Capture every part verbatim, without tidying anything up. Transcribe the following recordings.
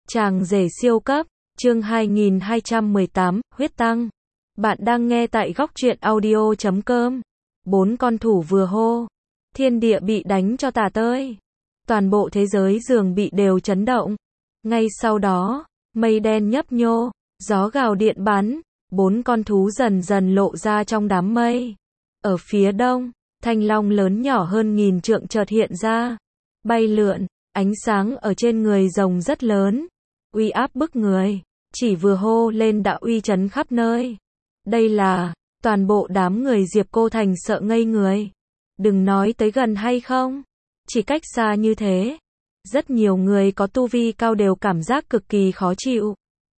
Chàng rể siêu cấp, chương hai nghìn hai trăm mười tám, huyết tăng. Bạn đang nghe tại góc truyện audio chấm com. Bốn con thủ vừa hô. Thiên địa bị đánh cho tả tơi. Toàn bộ thế giới dường bị đều chấn động. Ngay sau đó, mây đen nhấp nhô, gió gào điện bắn, bốn con thú dần dần lộ ra trong đám mây. Ở phía đông, thanh long lớn nhỏ hơn nghìn trượng chợt hiện ra, bay lượn, ánh sáng ở trên người rồng rất lớn, uy áp bức người, chỉ vừa hô lên đã uy chấn khắp nơi. Đây là, toàn bộ đám người Diệp Cô Thành sợ ngây người. Đừng nói tới gần hay không, chỉ cách xa như thế. Rất nhiều người có tu vi cao đều cảm giác cực kỳ khó chịu.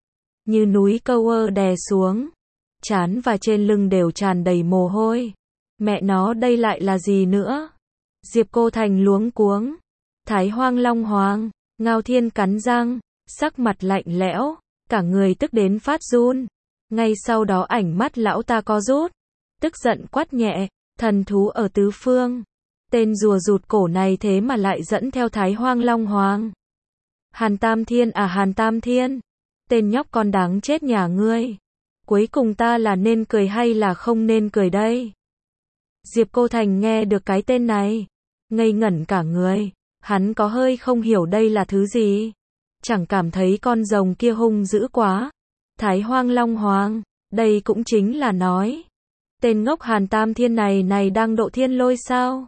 Như núi câu ơ đè xuống, trán và trên lưng đều tràn đầy mồ hôi. Mẹ nó đây lại là gì nữa? Diệp Cô Thành luống cuống. Thái Hoang Long Hoàng, Ngao Thiên cắn răng, sắc mặt lạnh lẽo, cả người tức đến phát run. Ngay sau đó ảnh mắt lão ta co rút, tức giận quát nhẹ, thần thú ở tứ phương. Tên rùa rụt cổ này thế mà lại dẫn theo Thái Hoang Long Hoàng. Hàn Tam Thiên à Hàn Tam Thiên, tên nhóc con đáng chết nhà ngươi. Cuối cùng ta là nên cười hay là không nên cười đây? Diệp Cô Thành nghe được cái tên này, ngây ngẩn cả người, hắn có hơi không hiểu đây là thứ gì. Chẳng cảm thấy con rồng kia hung dữ quá. Thái Hoang Long Hoàng, đây cũng chính là nói. Tên ngốc Hàn Tam Thiên này này đang độ thiên lôi sao?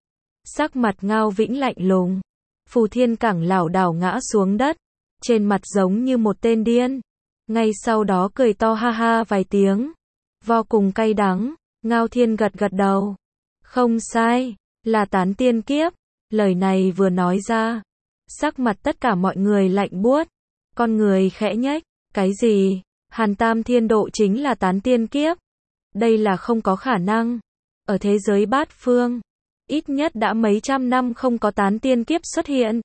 Sắc mặt Ngao Vĩnh lạnh lùng. Phù Thiên Cảng lảo đảo ngã xuống đất, trên mặt giống như một tên điên. Ngay sau đó cười to ha ha vài tiếng, vô cùng cay đắng. Ngao Thiên gật gật đầu. Không sai, là tán tiên kiếp. Lời này vừa nói ra, sắc mặt tất cả mọi người lạnh buốt. Con người khẽ nhếch, cái gì? Hàn Tam Thiên độ chính là tán tiên kiếp? Đây là không có khả năng. Ở thế giới bát phương, ít nhất đã mấy trăm năm không có tán tiên kiếp xuất hiện.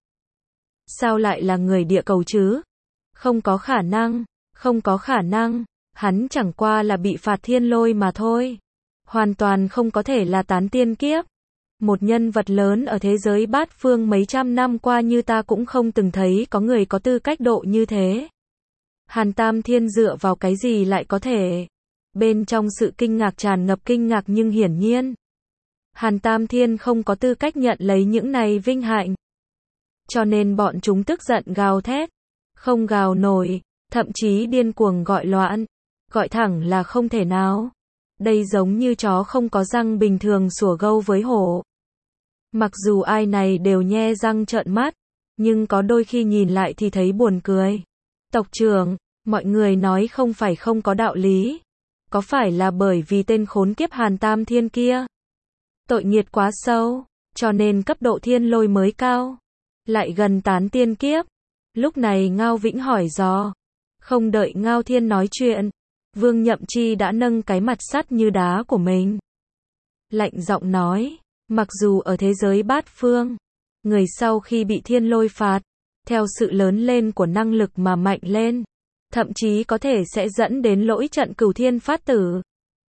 Sao lại là người địa cầu chứ? Không có khả năng, không có khả năng, hắn chẳng qua là bị phạt thiên lôi mà thôi. Hoàn toàn không có thể là tán tiên kiếp. Một nhân vật lớn ở thế giới bát phương mấy trăm năm qua như ta cũng không từng thấy có người có tư cách độ như thế. Hàn Tam Thiên dựa vào cái gì lại có thể? Bên trong sự kinh ngạc tràn ngập kinh ngạc nhưng hiển nhiên, Hàn Tam Thiên không có tư cách nhận lấy những này vinh hạnh. Cho nên bọn chúng tức giận gào thét, không gào nổi, thậm chí điên cuồng gọi loạn, gọi thẳng là không thể nào. Đây giống như chó không có răng bình thường sủa gâu với hổ. Mặc dù ai này đều nhe răng trợn mắt, nhưng có đôi khi nhìn lại thì thấy buồn cười. Tộc trưởng, mọi người nói không phải không có đạo lý. Có phải là bởi vì tên khốn kiếp Hàn Tam Thiên kia tội nghiệt quá sâu, cho nên cấp độ thiên lôi mới cao, lại gần tán tiên kiếp? Lúc này Ngao Vĩnh hỏi dò. Không đợi Ngao Thiên nói chuyện, Vương Nhậm Chi đã nâng cái mặt sắt như đá của mình, lạnh giọng nói, mặc dù ở thế giới bát phương, người sau khi bị thiên lôi phạt, theo sự lớn lên của năng lực mà mạnh lên, thậm chí có thể sẽ dẫn đến lỗi trận cửu thiên phát tử.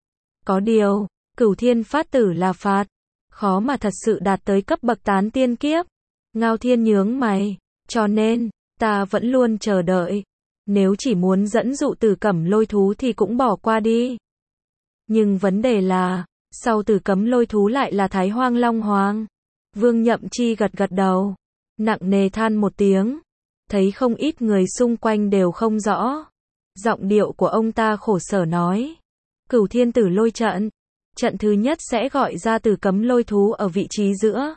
Có điều, cửu thiên phát tử là phạt, khó mà thật sự đạt tới cấp bậc tán tiên kiếp. Ngao Thiên nhướng mày, cho nên, ta vẫn luôn chờ đợi. Nếu chỉ muốn dẫn dụ Tử Cẩm lôi thú thì cũng bỏ qua đi. Nhưng vấn đề là, sau Tử Cấm lôi thú lại là Thái Hoang Long Hoàng. Vương Nhậm Chi gật gật đầu, nặng nề than một tiếng, thấy không ít người xung quanh đều không rõ. Giọng điệu của ông ta khổ sở nói, Cửu Thiên Tử lôi trận, trận thứ nhất sẽ gọi ra Tử Cấm lôi thú ở vị trí giữa.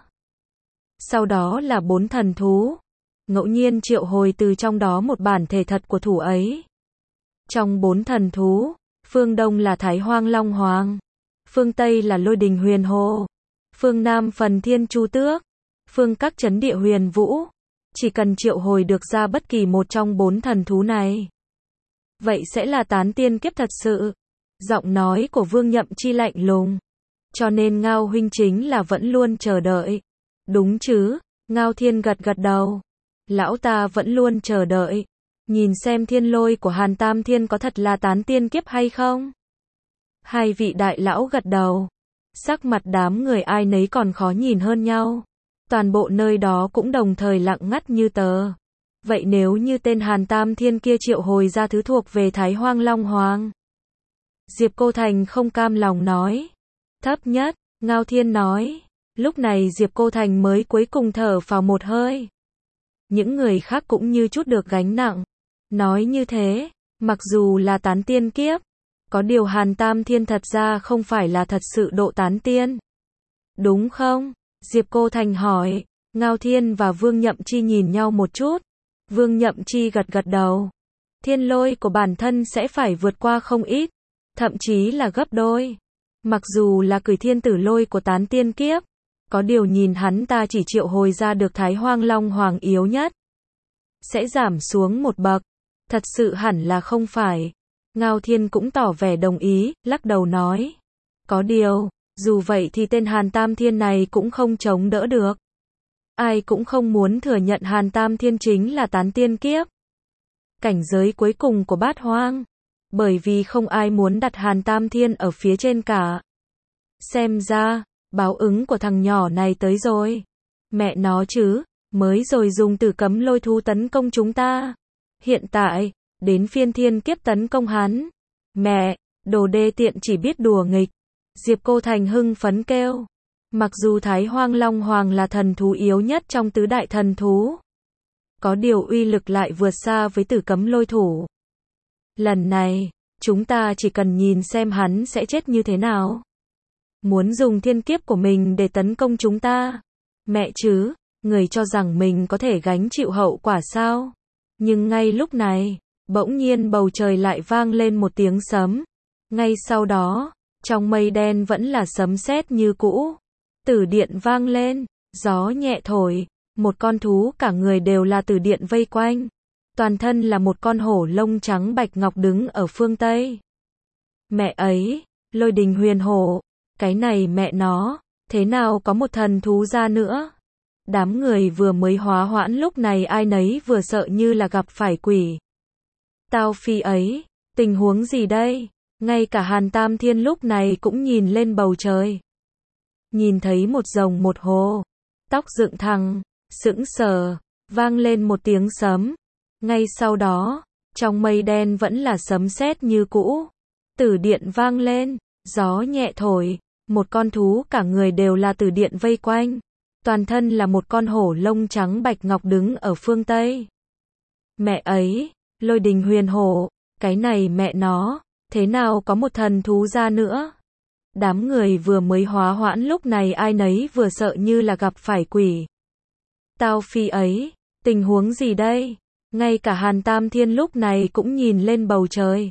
Sau đó là bốn thần thú, ngẫu nhiên triệu hồi từ trong đó một bản thể thật của thủ ấy. Trong bốn thần thú, phương Đông là Thái Hoang Long Hoàng, phương Tây là Lôi Đình Huyền Hồ, phương Nam Phần Thiên Chu Tước, phương Các Chấn Địa Huyền Vũ. Chỉ cần triệu hồi được ra bất kỳ một trong bốn thần thú này, vậy sẽ là tán tiên kiếp thật sự. Giọng nói của Vương Nhậm Chi lạnh lùng. Cho nên Ngao huynh chính là vẫn luôn chờ đợi. Đúng chứ? Ngao Thiên gật gật đầu. Lão ta vẫn luôn chờ đợi, nhìn xem thiên lôi của Hàn Tam Thiên có thật là tán tiên kiếp hay không. Hai vị đại lão gật đầu. Sắc mặt đám người ai nấy còn khó nhìn hơn nhau. Toàn bộ nơi đó cũng đồng thời lặng ngắt như tờ. Vậy nếu như tên Hàn Tam Thiên kia triệu hồi ra thứ thuộc về Thái Hoang Long Hoàng? Diệp Cô Thành không cam lòng nói. Thấp nhất, Ngao Thiên nói. Lúc này Diệp Cô Thành mới cuối cùng thở phào một hơi. Những người khác cũng như chút được gánh nặng. Nói như thế, mặc dù là tán tiên kiếp, có điều Hàn Tam Thiên thật ra không phải là thật sự độ tán tiên. Đúng không? Diệp Cô Thành hỏi. Ngao Thiên và Vương Nhậm Chi nhìn nhau một chút. Vương Nhậm Chi gật gật đầu. Thiên lôi của bản thân sẽ phải vượt qua không ít, thậm chí là gấp đôi. Mặc dù là cửu thiên tử lôi của tán tiên kiếp, có điều nhìn hắn ta chỉ triệu hồi ra được Thái Hoang Long Hoàng yếu nhất, sẽ giảm xuống một bậc. Thật sự hẳn là không phải. Ngao Thiên cũng tỏ vẻ đồng ý, lắc đầu nói. Có điều, dù vậy thì tên Hàn Tam Thiên này cũng không chống đỡ được. Ai cũng không muốn thừa nhận Hàn Tam Thiên chính là tán tiên kiếp, cảnh giới cuối cùng của bát hoang. Bởi vì không ai muốn đặt Hàn Tam Thiên ở phía trên cả. Xem ra, báo ứng của thằng nhỏ này tới rồi. Mẹ nó chứ, mới rồi dùng tử cấm lôi thú tấn công chúng ta. Hiện tại, đến phiên thiên kiếp tấn công hắn. Mẹ, đồ đê tiện chỉ biết đùa nghịch. Diệp Cô Thành hưng phấn kêu. Mặc dù Thái Hoang Long Hoàng là thần thú yếu nhất trong tứ đại thần thú, có điều uy lực lại vượt xa với tử cấm lôi thủ. Lần này, chúng ta chỉ cần nhìn xem hắn sẽ chết như thế nào. Muốn dùng thiên kiếp của mình để tấn công chúng ta. Mẹ chứ, người cho rằng mình có thể gánh chịu hậu quả sao? Nhưng ngay lúc này, bỗng nhiên bầu trời lại vang lên một tiếng sấm. Ngay sau đó, trong mây đen vẫn là sấm sét như cũ. Tử điện vang lên, gió nhẹ thổi, một con thú cả người đều là tử điện vây quanh. Toàn thân là một con hổ lông trắng bạch ngọc đứng ở phương Tây. Mẹ ấy, Lôi Đình Huyền Hổ, cái này mẹ nó, thế nào có một thần thú ra nữa? Đám người vừa mới hóa hoãn lúc này ai nấy vừa sợ như là gặp phải quỷ. Tao phi ấy, tình huống gì đây? Ngay cả Hàn Tam Thiên lúc này cũng nhìn lên bầu trời. Nhìn thấy một rồng một hồ, tóc dựng thẳng, sững sờ, vang lên một tiếng sấm. Ngay sau đó, trong mây đen vẫn là sấm sét như cũ. Tử điện vang lên, gió nhẹ thổi, một con thú cả người đều là tử điện vây quanh. Toàn thân là một con hổ lông trắng bạch ngọc đứng ở phương Tây. Mẹ ấy, Lôi Đình Huyền Hổ, cái này mẹ nó, thế nào có một thần thú ra nữa? Đám người vừa mới hóa hoãn lúc này ai nấy vừa sợ như là gặp phải quỷ. Tao phi ấy, tình huống gì đây? Ngay cả Hàn Tam Thiên lúc này cũng nhìn lên bầu trời.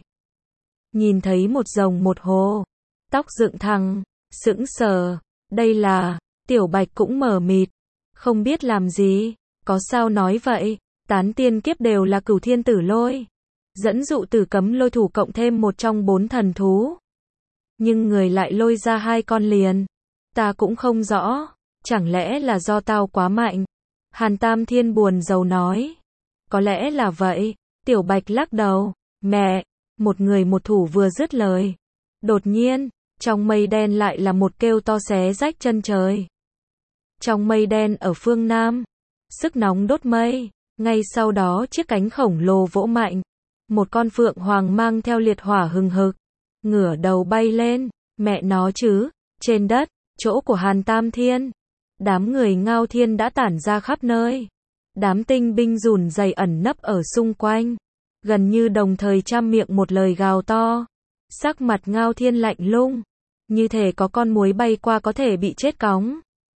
Nhìn thấy một rồng một hồ, tóc dựng thẳng, sững sờ, đây là, Tiểu Bạch cũng mờ mịt, không biết làm gì, có sao nói vậy, tán tiên kiếp đều là cửu thiên tử lôi. Dẫn dụ tử cấm lôi thủ cộng thêm một trong bốn thần thú. Nhưng người lại lôi ra hai con liền. Ta cũng không rõ, chẳng lẽ là do tao quá mạnh? Hàn Tam Thiên buồn rầu nói. Có lẽ là vậy, Tiểu Bạch lắc đầu. Mẹ, một người một thủ vừa dứt lời. Đột nhiên, trong mây đen lại là một kêu to xé rách chân trời. Trong mây đen ở phương Nam, sức nóng đốt mây, ngay sau đó chiếc cánh khổng lồ vỗ mạnh. Một con phượng hoàng mang theo liệt hỏa hừng hực, ngửa đầu bay lên, mẹ nó chứ, trên đất, chỗ của Hàn Tam Thiên. Đám người Ngao Thiên đã tản ra khắp nơi. Đám tinh binh run rẩy ẩn nấp ở xung quanh, gần như đồng thời trăm miệng một lời gào to. Sắc mặt Ngao Thiên lạnh lùng, như thể có con muối bay qua có thể bị chết cóng.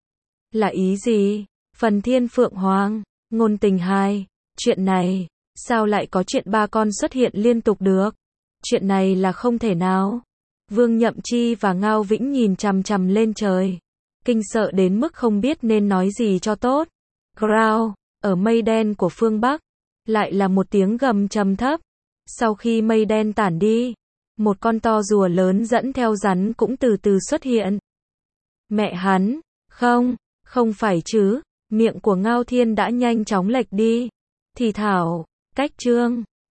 Là ý gì? Phần Thiên Phượng Hoàng, ngôn tình hai, chuyện này, sao lại có chuyện ba con xuất hiện liên tục được? Chuyện này là không thể nào. Vương Nhậm Chi và Ngao Vĩnh nhìn chằm chằm lên trời, kinh sợ đến mức không biết nên nói gì cho tốt. Growl, ở mây đen của phương Bắc, lại là một tiếng gầm trầm thấp. Sau khi mây đen tản đi, một con to rùa lớn dẫn theo rắn cũng từ từ xuất hiện. Mẹ hắn, không, không phải chứ, miệng của Ngao Thiên đã nhanh chóng lệch đi. Thì thảo, cách chương